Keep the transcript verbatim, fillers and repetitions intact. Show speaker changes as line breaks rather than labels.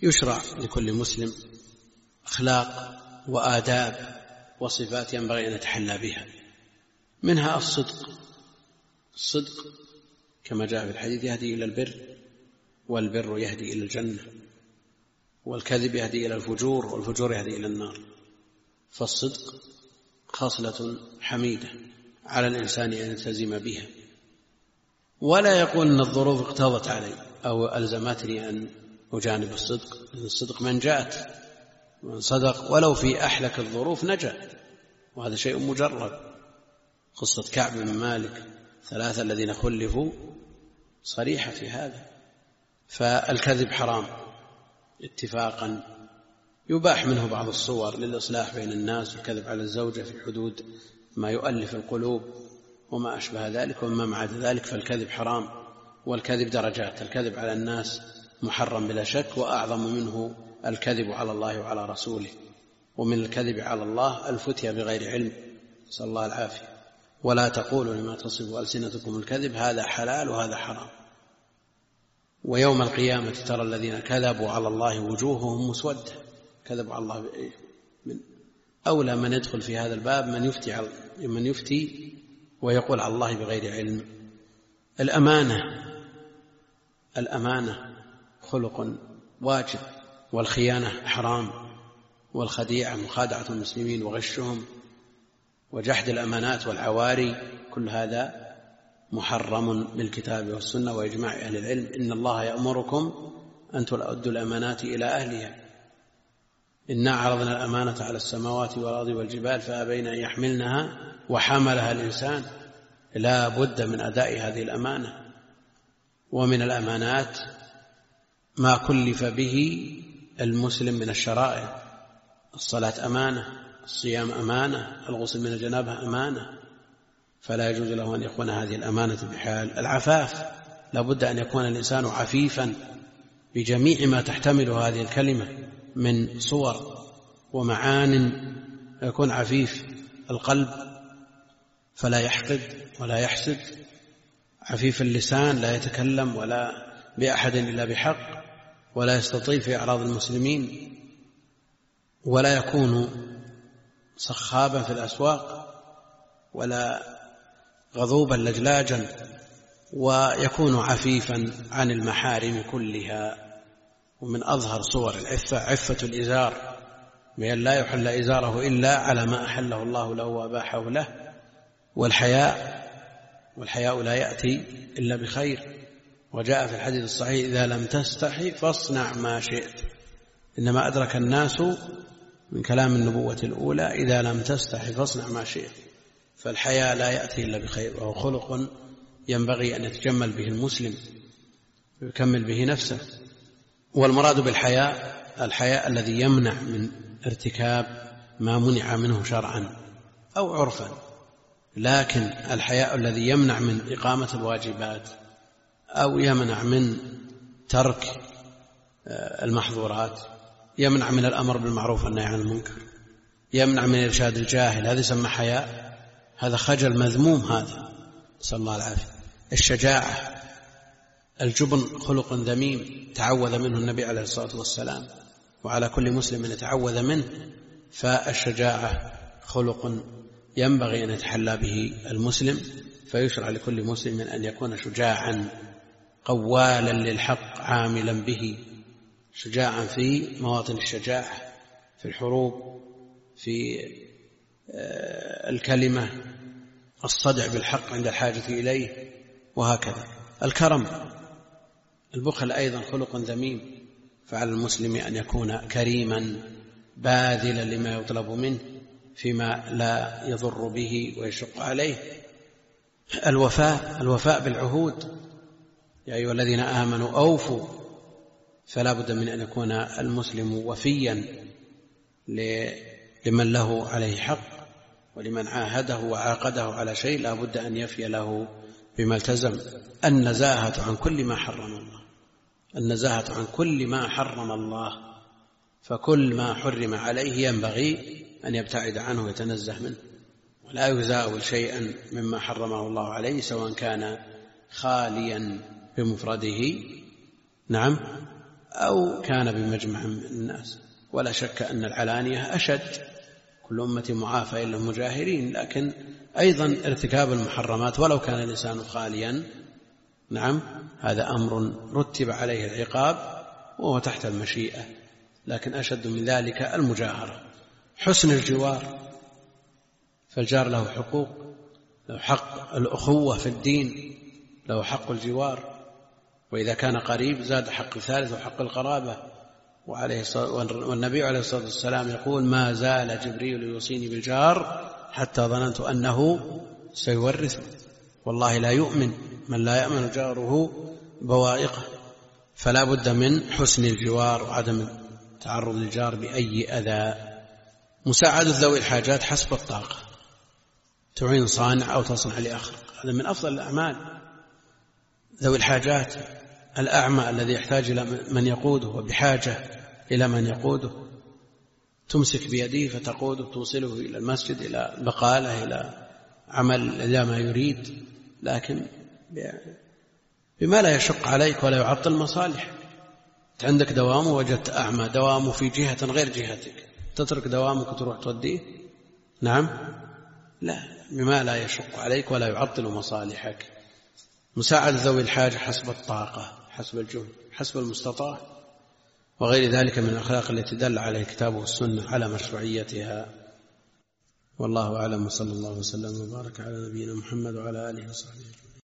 يشرع لكل مسلم أخلاق وآداب وصفات ينبغي أن يتحلى بها، منها الصدق. الصدق كما جاء في الحديث يهدي إلى البر، والبر يهدي إلى الجنة، والكذب يهدي إلى الفجور، والفجور يهدي إلى النار. فالصدق خصلة حميدة على الإنسان أن يلتزم بها، ولا يقول أن الظروف اقتضت علي أو ألزمتني أن أجانب الصدق. الصدق منجات، من صدق ولو في أحلك الظروف نجا، وهذا شيء مجرد. قصة كعب بن مالك ثلاثة الذين خلفوا صريحة في هذا. فالكذب حرام اتفاقا، يباح منه بعض الصور للإصلاح بين الناس، والكذب على الزوجة في حدود ما يؤلف القلوب وما أشبه ذلك، وما مع ذلك فالكذب حرام. والكذب درجات، الكذب على الناس محرم بلا شك، وأعظم منه الكذب على الله وعلى رسوله. ومن الكذب على الله الفتيا بغير علم، نسأل الله العافية. ولا تقولوا لما تصف ألسنتكم الكذب هذا حلال وهذا حرام. ويوم القيامة ترى الذين كذبوا على الله وجوههم مسودة. كذبوا على الله من أولى من يدخل في هذا الباب من يفتي, من يفتي ويقول على الله بغير علم. الأمانة الأمانة خلق واجب، والخيانة حرام، والخديعة مخادعة المسلمين وغشهم وجحد الأمانات والعواري، كل هذا محرم بالكتاب والسنة وإجماع أهل العلم. إن الله يأمركم أن تؤدوا الأمانات إلى أهلها. إنا عرضنا الأمانة على السماوات والأرض والجبال فأبين أن يحملنها وحملها الإنسان. لا بد من أداء هذه الأمانة. ومن الأمانات ما كلف به المسلم من الشرائع. الصلاة أمانة، الصيام أمانة، الغسل من الجنابة أمانة، فلا يجوز له أن يخون هذه الأمانة بحال. العفاف لا بد أن يكون الإنسان عفيفا بجميع ما تحتمل هذه الكلمة من صور ومعان. يكون عفيف القلب فلا يحقد ولا يحسد، عفيف اللسان لا يتكلم ولا بأحد إلا بحق، ولا يستطيل في أعراض المسلمين، ولا يكون صخابا في الأسواق ولا غضوبا لجلاجا، ويكون عفيفا عن المحارم كلها. ومن أظهر صور العفة عفة الإزار، بأن لا يحل إزاره إلا على ما أحله الله له وأباحه له. والحياء والحياء لا يأتي إلا بخير، وجاء في الحديث الصحيح إذا لم تستحي فاصنع ما شئت. إنما أدرك الناس من كلام النبوة الأولى إذا لم تستحي فاصنع ما شئت. فالحياء لا يأتي إلا بخير، وهو خلق ينبغي أن يتجمل به المسلم ويكمل به نفسه. والمراد بالحياء الحياء الذي يمنع من ارتكاب ما منع منه شرعا أو عرفا، لكن الحياء الذي يمنع من إقامة الواجبات أو يمنع من ترك المحظورات، يمنع من الأمر بالمعروف والنهي عن المنكر، يمنع من إرشاد الجاهل، هذا يسمى حياء. هذا خجل مذموم، هذا نسأل الله العافية. الشجاعة الجبن خلق ذميم تعوذ منه النبي عليه الصلاة والسلام، وعلى كل مسلم أن يتعوذ منه. فالشجاعة خلق ينبغي أن يتحلى به المسلم، فيشرع لكل مسلم أن يكون شجاعا قوالا للحق عاملا به، شجاعا في مواطن الشجاعة، في الحروب، في الكلمة، الصدع بالحق عند الحاجة إليه، وهكذا. الكرم البخل أيضا خلق ذميم، فعلى المسلم أن يكون كريما باذلا لما يطلب منه فيما لا يضر به ويشق عليه. الوفاء الوفاء بالعهود، يا أيها الذين آمنوا أوفوا. فلا بد من أن يكون المسلم وفيا لمن له عليه حق، ولمن عاهده وعاقده على شيء لا بد أن يفي له بما التزم. النزاهة عن كل ما حرم الله، النزاهة عن كل ما حرم الله، فكل ما حرم عليه ينبغي أن يبتعد عنه ويتنزه منه، ولا يزاول شيئا مما حرمه الله عليه، سواء كان خاليا بمفرده نعم أو كان بمجمع من الناس. ولا شك أن العلانية أشد، كل أمة معافى إلا المجاهرين، لكن أيضا ارتكاب المحرمات ولو كان الإنسان خاليا، نعم، هذا أمر رتب عليه العقاب وهو تحت المشيئة، لكن أشد من ذلك المجاهرة. حسن الجوار، فالجار له حقوق، له حق الأخوة في الدين، له حق الجوار، وإذا كان قريب زاد حق الثالث وحق القرابة. وعليه والنبي عليه الصلاة والسلام يقول: ما زال جبريل يوصيني بالجار حتى ظننت أنه سيورث. والله لا يؤمن من لا يأمن جاره بوائقه. فلا بد من حسن الجوار وعدم تعرض الجار بأي أذى. مساعدة ذوي الحاجات حسب الطاقة، تعين صانع أو تصنع لآخر، هذا من أفضل الأعمال. ذوي الحاجات، الأعمى الذي يحتاج إلى من يقوده وبحاجة إلى من يقوده، تمسك بيده فتقوده، توصله إلى المسجد، إلى بقالة، إلى عمل، إلى ما يريد، لكن بما لا يشق عليك ولا يعطل مصالح. عندك دوام ووجدت أعمى دوامه في جهة غير جهتك، تترك دوامك وتروح توديه؟ نعم، لا، بما لا يشق عليك ولا يعطل مصالحك. مساعدة ذوي الحاجة حسب الطاقة، حسب الجهد، حسب المستطاع، وغير ذلك من الأخلاق التي دل عليه الكتاب والسنة على مشروعيتها. والله أعلم، وصلى الله وسلم وبارك على نبينا محمد وعلى آله وصحبه.